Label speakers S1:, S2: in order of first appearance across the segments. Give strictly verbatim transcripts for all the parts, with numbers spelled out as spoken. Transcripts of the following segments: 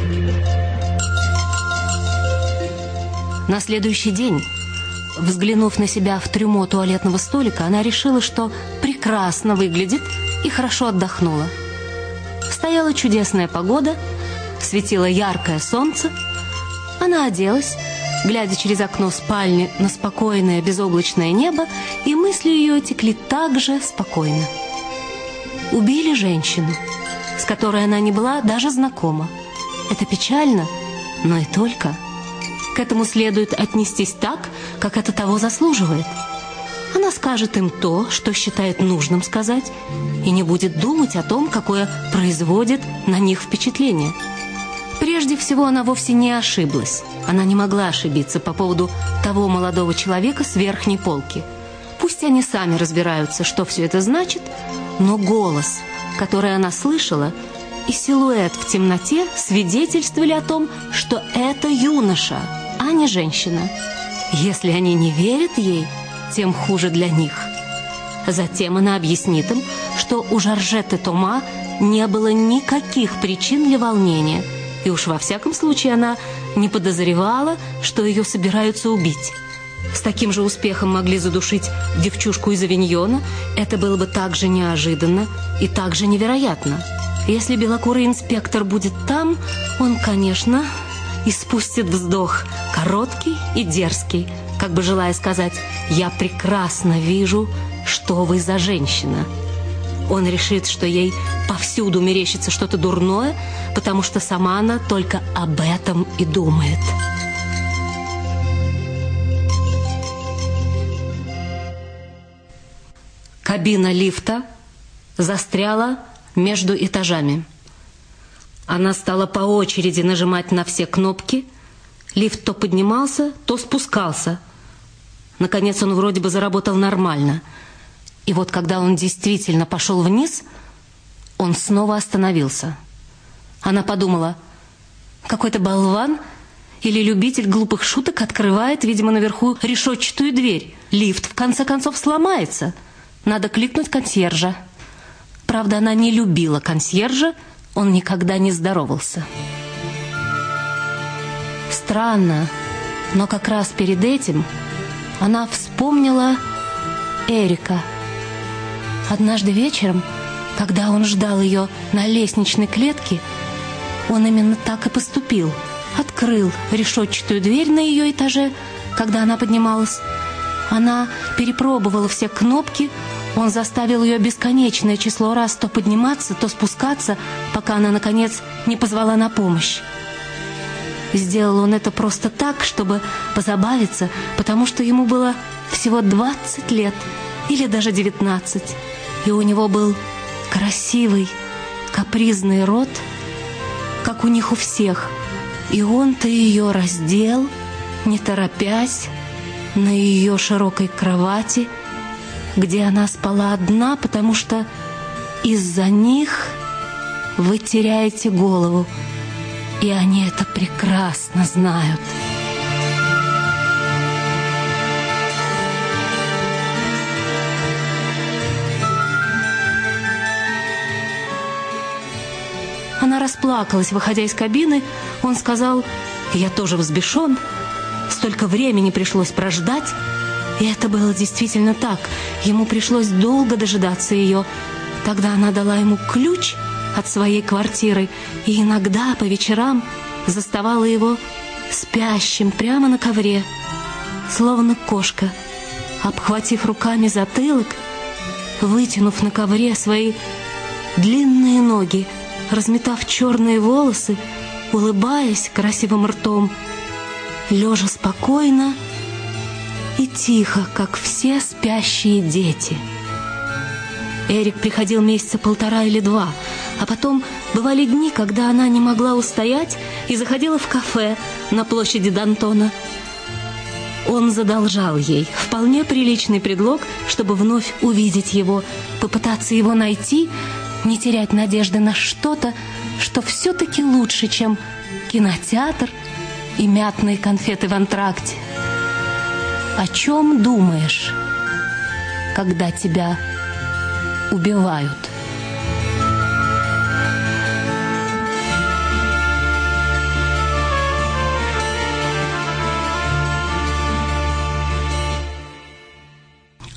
S1: На следующий день, взглянув на себя в трюмо туалетного столика, она решила, что прекрасно выглядит и хорошо отдохнула. Стояла чудесная погода, светило яркое солнце. Она оделась, глядя через окно спальни на спокойное безоблачное небо, и мысли ее текли так же спокойно. Убили женщину, с которой она не была даже знакома. Это печально, но и только. К этому следует отнестись так, как это того заслуживает. Она скажет им то, что считает нужным сказать, и не будет думать о том, какое производит на них впечатление. Прежде всего, она вовсе не ошиблась. Она не могла ошибиться по поводу того молодого человека с верхней полки. Пусть они сами разбираются, что все это значит, но голос, который она слышала, и силуэт в темноте свидетельствовали о том, что это юноша, а не женщина. Если они не верят ей, тем хуже для них. Затем она объяснит им, что у Жоржетты Тома не было никаких причин для волнения, и уж во всяком случае она не подозревала, что ее собираются убить. С таким же успехом могли задушить девчушку из Авиньона. Это было бы так же неожиданно и так же невероятно. Если белокурый инспектор будет там, он, конечно, испустит вздох, короткий и дерзкий, как бы желая сказать: «Я прекрасно вижу, что вы за женщина». Он решит, что ей повсюду мерещится что-то дурное, потому что сама она только об этом и думает. Кабина лифта застряла между этажами. Она стала по очереди нажимать на все кнопки. Лифт то поднимался, то спускался. Наконец он вроде бы заработал нормально. И вот когда он действительно пошел вниз, он снова остановился. Она подумала: какой-то болван или любитель глупых шуток открывает, видимо, наверху решетчатую дверь. Лифт, в конце концов, сломается. Надо кликнуть консьержа. Правда, она не любила консьержа, он никогда не здоровался. Странно, но как раз перед этим она вспомнила Эрика. Однажды вечером, когда он ждал ее на лестничной клетке, он именно так и поступил. Открыл решетчатую дверь на ее этаже, когда она поднималась. Она перепробовала все кнопки, он заставил ее бесконечное число раз то подниматься, то спускаться, пока она, наконец, не позвала на помощь. Сделал он это просто так, чтобы позабавиться, потому что ему было всего двадцать лет или даже девятнадцать, и у него был красивый, капризный рот, как у них у всех, и он-то ее раздел, не торопясь, на ее широкой кровати, где она спала одна, потому что из-за них вы теряете голову, и они это прекрасно знают. Она расплакалась, выходя из кабины. Он сказал: «Я тоже взбешен. Столько времени пришлось прождать». И это было действительно так. Ему пришлось долго дожидаться ее. Тогда она дала ему ключ от своей квартиры и иногда по вечерам заставала его спящим прямо на ковре, словно кошка, обхватив руками затылок, вытянув на ковре свои длинные ноги, разметав черные волосы, улыбаясь красивым ртом, лежа спокойно и тихо, как все спящие дети. Эрик приходил месяца полтора или два, а потом бывали дни, когда она не могла устоять и заходила в кафе на площади Д'Антона. Он задолжал ей вполне приличный предлог, чтобы вновь увидеть его, попытаться его найти, не терять надежды на что-то, что все-таки лучше, чем кинотеатр и мятные конфеты в антракте. О чем думаешь, когда тебя убивают?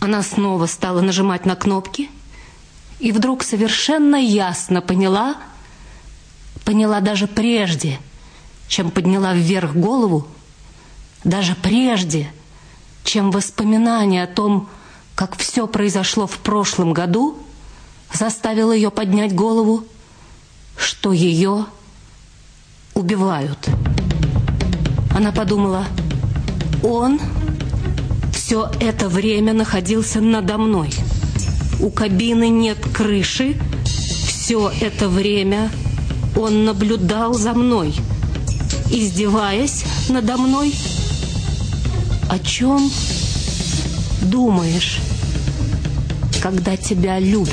S1: Она снова стала нажимать на кнопки и вдруг совершенно ясно поняла, поняла даже прежде, чем подняла вверх голову, даже прежде, чем воспоминание о том, как все произошло в прошлом году, заставило ее поднять голову, что ее убивают. Она подумала: он все это время находился надо мной. У кабины нет крыши. Все это время он наблюдал за мной, издеваясь надо мной. О чем думаешь, когда тебя любят?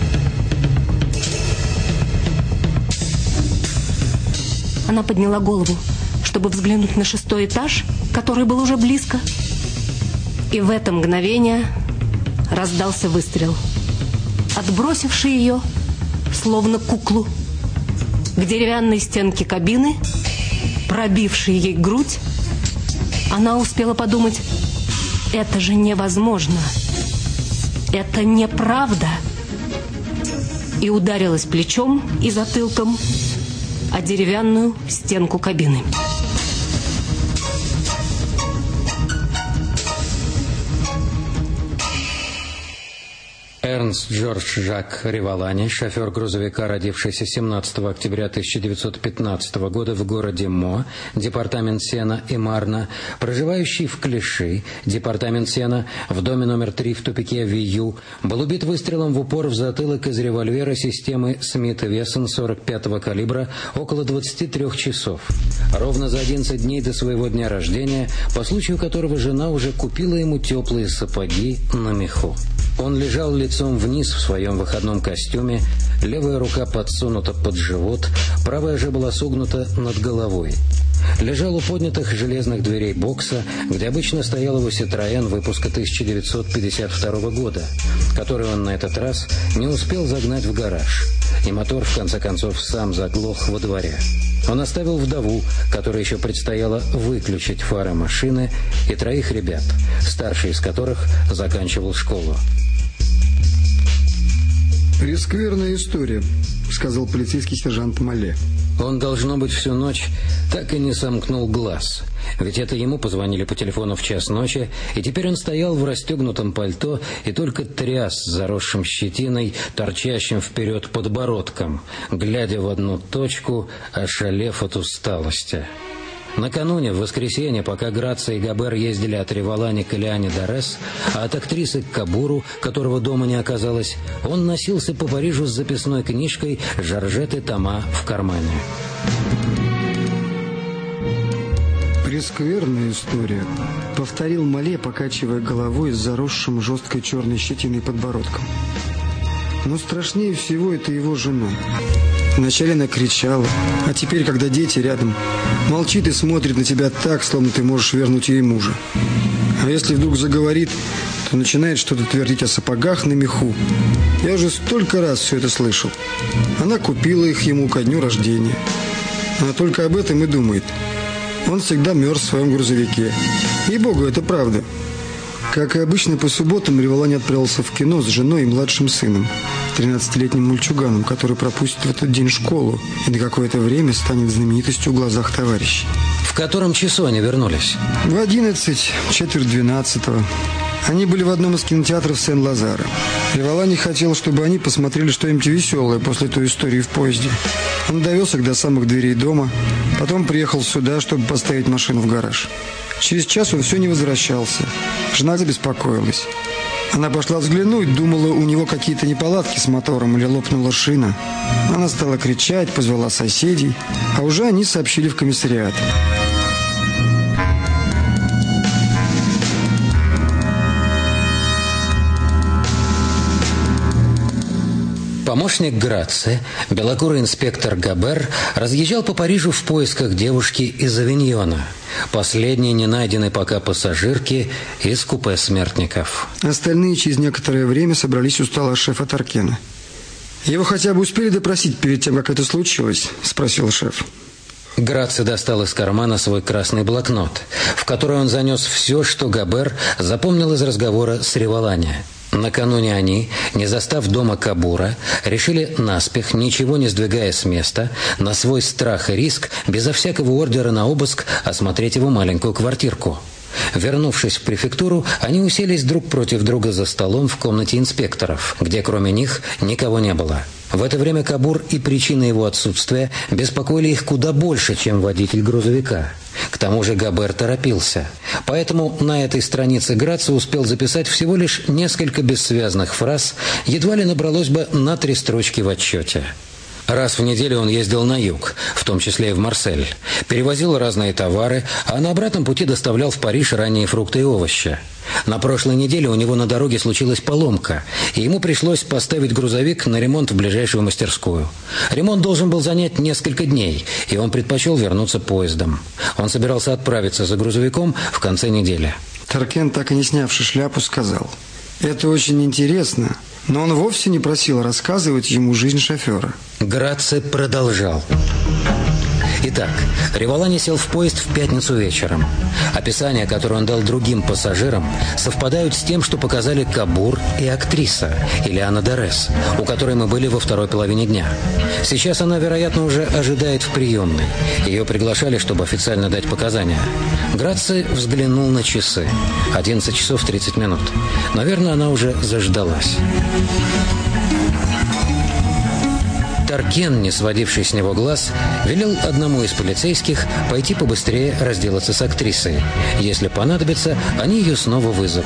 S1: Она подняла голову, чтобы взглянуть на шестой этаж, который был уже близко. И в это мгновение раздался выстрел, отбросивший ее, словно куклу, к деревянной стенке кабины, пробивший ей грудь. Она успела подумать: это же невозможно, это неправда, и ударилась плечом и затылком о деревянную стенку кабины.
S2: Эрнст Джордж Жак Револани, шофер грузовика, родившийся семнадцатого октября тысяча девятьсот пятнадцатого года в городе Мо, департамент Сена и Марна, проживающий в Клиши, департамент Сена, в доме номер три в тупике Вию, был убит выстрелом в упор в затылок из револьвера системы Смит и Вессон сорок пятого калибра около двадцати трёх часов, ровно за одиннадцать дней до своего дня рождения, по случаю которого жена уже купила ему теплые сапоги на меху. Он лежал лицом вниз в своем выходном костюме, левая рука подсунута под живот, правая же была согнута над головой. Лежал у поднятых железных дверей бокса, где обычно стоял его Citroën выпуска тысяча девятьсот пятьдесят второго года, который он на этот раз не успел загнать в гараж, и мотор в конце концов сам заглох во дворе. Он оставил вдову, которой еще предстояло выключить фары машины, и троих ребят, старший из которых заканчивал школу.
S3: «Прескверная история», — сказал полицейский сержант Мале.
S2: Он, должно быть, всю ночь так и не сомкнул глаз. Ведь это ему позвонили по телефону в час ночи, и теперь он стоял в расстегнутом пальто и только тряс заросшим щетиной, торчащим вперед подбородком, глядя в одну точку, ошалев от усталости. Накануне, в воскресенье, пока Грация и Габер ездили от Револани к Элиане Дорес, а от актрисы к Кабуру, которого дома не оказалось, он носился по Парижу с записной книжкой Жоржетты Тома в кармане.
S3: «Прескверная история», — повторил Мале, покачивая головой с заросшим жесткой черной щетиной подбородком. Но страшнее всего это его жена. Вначале она кричала, а теперь, когда дети рядом, молчит и смотрит на тебя так, словно ты можешь вернуть ей мужа. А если вдруг заговорит, то начинает что-то твердить о сапогах на меху. Я уже столько раз все это слышал. Она купила их ему ко дню рождения. Она только об этом и думает. Он всегда мерз в своем грузовике. Ей-богу, это правда. Как и обычно, по субботам Револани отправился в кино с женой и младшим сыном, тринадцатилетним мальчуганом, который пропустит в этот день школу и на какое-то время станет знаменитостью в глазах товарищей.
S2: В котором часу они вернулись?
S3: В одиннадцать, четверть двенадцатого. Они были в одном из кинотеатров Сен-Лазара. Револани хотел, чтобы они посмотрели что-нибудь веселое после той истории в поезде. Он довез их до самых дверей дома, потом приехал сюда, чтобы поставить машину в гараж. Через час он все не возвращался. Жена забеспокоилась. Она пошла взглянуть, думала, у него какие-то неполадки с мотором или лопнула шина. Она стала кричать, позвала соседей, а уже они сообщили в комиссариат.
S2: Помощник Грация, белокурый инспектор Габер, разъезжал по Парижу в поисках девушки из Авиньона, последней не найденной пока пассажирки из купе смертников.
S3: Остальные через некоторое время собрались у стола шефа Таркена. «Его хотя бы успели допросить перед тем, как это случилось?» – спросил шеф.
S2: Граци достал из кармана свой красный блокнот, в который он занес все, что Габер запомнил из разговора с Револани. Накануне они, не застав дома Кабура, решили наспех, ничего не сдвигая с места, на свой страх и риск, безо всякого ордера на обыск, осмотреть его маленькую квартирку. Вернувшись в префектуру, они уселись друг против друга за столом в комнате инспекторов, где кроме них никого не было. В это время Кабур и причина его отсутствия беспокоили их куда больше, чем водитель грузовика. К тому же Габер торопился. Поэтому на этой странице Граци успел записать всего лишь несколько бессвязных фраз, едва ли набралось бы на три строчки в отчете. Раз в неделю он ездил на юг, в том числе и в Марсель, перевозил разные товары, а на обратном пути доставлял в Париж ранние фрукты и овощи. На прошлой неделе у него на дороге случилась поломка, и ему пришлось поставить грузовик на ремонт в ближайшую мастерскую. Ремонт должен был занять несколько дней, и он предпочел вернуться поездом. Он собирался отправиться за грузовиком в конце недели.
S3: Таркен, так и не снявший шляпу, сказал: «Это очень интересно». Но он вовсе не просил рассказывать ему жизнь шофера.
S2: Граци продолжал. Итак, Револани сел в поезд в пятницу вечером. Описания, которые он дал другим пассажирам, совпадают с тем, что показали Кабур и актриса Илиана Дорес, у которой мы были во второй половине дня. Сейчас она, вероятно, уже ожидает в приемной. Ее приглашали, чтобы официально дать показания. Граци взглянул на часы. одиннадцать часов тридцать минут. Наверное, она уже заждалась. Таркен, не сводивший с него глаз, велел одному из полицейских пойти побыстрее разделаться с актрисой. Если понадобится, они ее снова вызовут.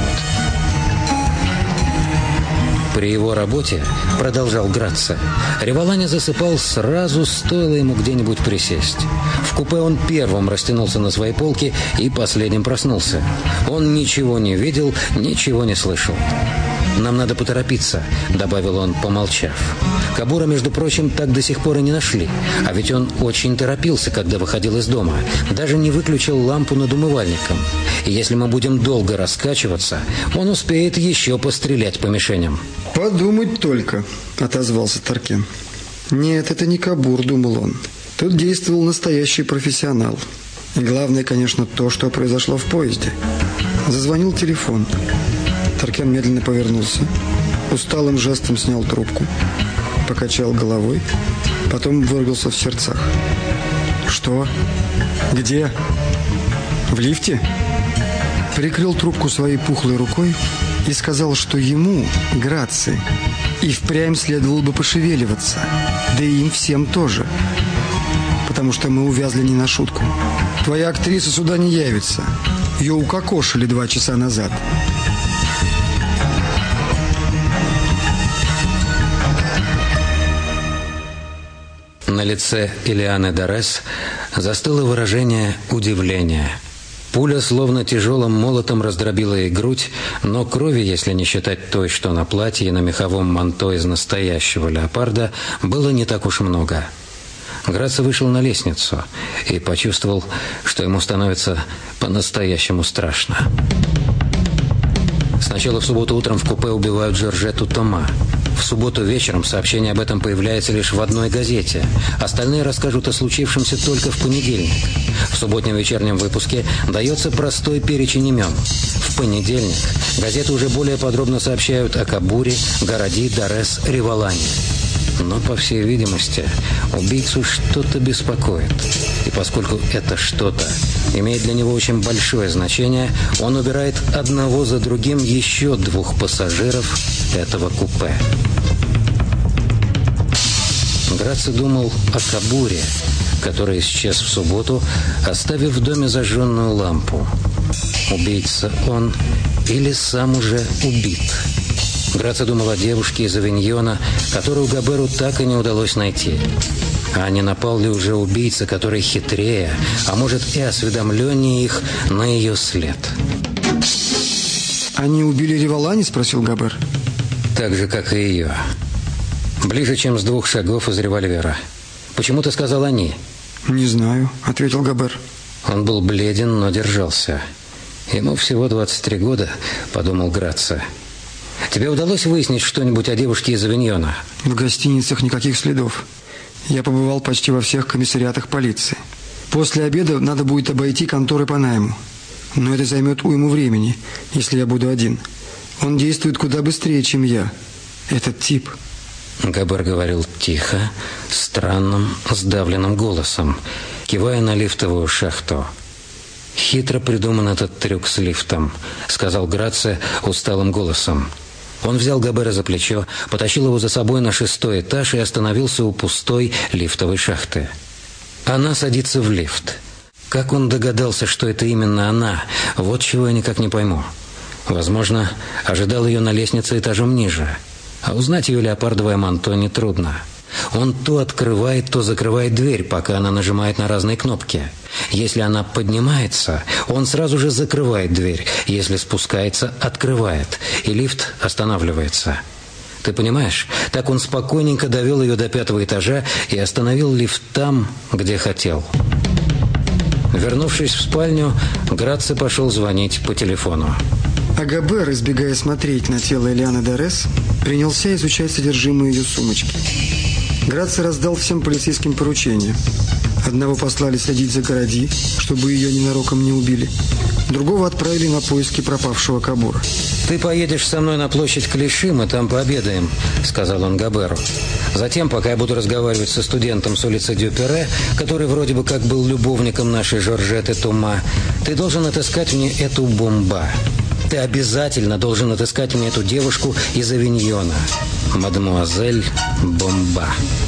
S2: При его работе, продолжал Граци, Револани засыпал сразу, стоило ему где-нибудь присесть. В купе он первым растянулся на своей полке и последним проснулся. Он ничего не видел, ничего не слышал. «Нам надо поторопиться», — добавил он, помолчав. Кабура, между прочим, так до сих пор и не нашли. А ведь он очень торопился, когда выходил из дома. Даже не выключил лампу над умывальником. И если мы будем долго раскачиваться, он успеет еще пострелять по мишеням.
S3: «Подумать только», — отозвался Таркен. «Нет, это не Кабур», — думал он. «Тут действовал настоящий профессионал. И главное, конечно, то, что произошло в поезде». Зазвонил телефон. Таркен медленно повернулся, усталым жестом снял трубку, покачал головой, потом выругался в сердцах. «Что? Где? В лифте?» Прикрыл трубку своей пухлой рукой и сказал, что ему, Граци, и впрямь следовало бы пошевеливаться, да и им всем тоже, потому что мы увязли не на шутку. Твоя актриса сюда не явится. Ее укокошили два часа назад.
S2: На лице Илианы Дорес застыло выражение удивления. Пуля словно тяжелым молотом раздробила ей грудь, но крови, если не считать той, что на платье и на меховом манто из настоящего леопарда, было не так уж много. Граци вышел на лестницу и почувствовал, что ему становится по-настоящему страшно. Сначала в субботу утром в купе убивают Жоржетту Тома. В субботу вечером сообщение об этом появляется лишь в одной газете. Остальные расскажут о случившемся только в понедельник. В субботнем вечернем выпуске дается простой перечень имен. В понедельник газеты уже более подробно сообщают о Кабуре, Городи, Дорес, Револани. Но, по всей видимости, убийцу что-то беспокоит. И поскольку это что-то имеет для него очень большое значение, он убирает одного за другим еще двух пассажиров этого купе. Граци думал о Кабуре, который исчез в субботу, оставив в доме зажженную лампу. Убийца он или сам уже убит? Граци думал о девушке из Авиньона, которую Габеру так и не удалось найти. А не напал ли уже убийца, который хитрее, а может и осведомленнее их, на ее след?
S3: «Они убили Револани?» — спросил Габер.
S2: «Так же, как и ее. Ближе, чем с двух шагов из револьвера. Почему ты сказал «они»?»
S3: «Не знаю», — ответил Габер.
S2: Он был бледен, но держался. «Ему всего двадцать три года», — подумал Граци. «Тебе удалось выяснить что-нибудь о девушке из
S3: В гостиницах никаких следов. Я побывал почти во всех комиссариатах полиции. После обеда надо будет обойти конторы по найму. Но это займет уйму времени, если я буду один. Он действует куда быстрее, чем я. Этот тип.
S2: Габер говорил тихо, странным, сдавленным голосом, кивая на лифтовую шахту. «Хитро придуман этот трюк с лифтом», — сказал Грация усталым голосом. Он взял Габера за плечо, потащил его за собой на шестой этаж и остановился у пустой лифтовой шахты. Она садится в лифт. Как он догадался, что это именно она, вот чего я никак не пойму. Возможно, ожидал ее на лестнице этажом ниже. А узнать ее леопардовое манто нетрудно. Он то открывает, то закрывает дверь, пока она нажимает на разные кнопки. Если она поднимается, он сразу же закрывает дверь. Если спускается, открывает. И лифт останавливается. Ты понимаешь? Так он спокойненько довел ее до пятого этажа и остановил лифт там, где хотел. Вернувшись в спальню, Грация пошел звонить по телефону.
S3: А Габер, избегая смотреть на тело Элианы Дорес, принялся изучать содержимое ее сумочки. Грация раздал всем полицейским поручения. Одного послали следить за Каради, чтобы ее ненароком не убили. Другого отправили на поиски пропавшего Кабура.
S2: «Ты поедешь со мной на площадь Клиши, мы там пообедаем», — сказал он Габеру. «Затем, пока я буду разговаривать со студентом с улицы Дюпере, который вроде бы как был любовником нашей Жоржетты Тума, ты должен отыскать мне эту Бомба. Ты обязательно должен отыскать мне эту девушку из Авиньона, мадемуазель Бомба».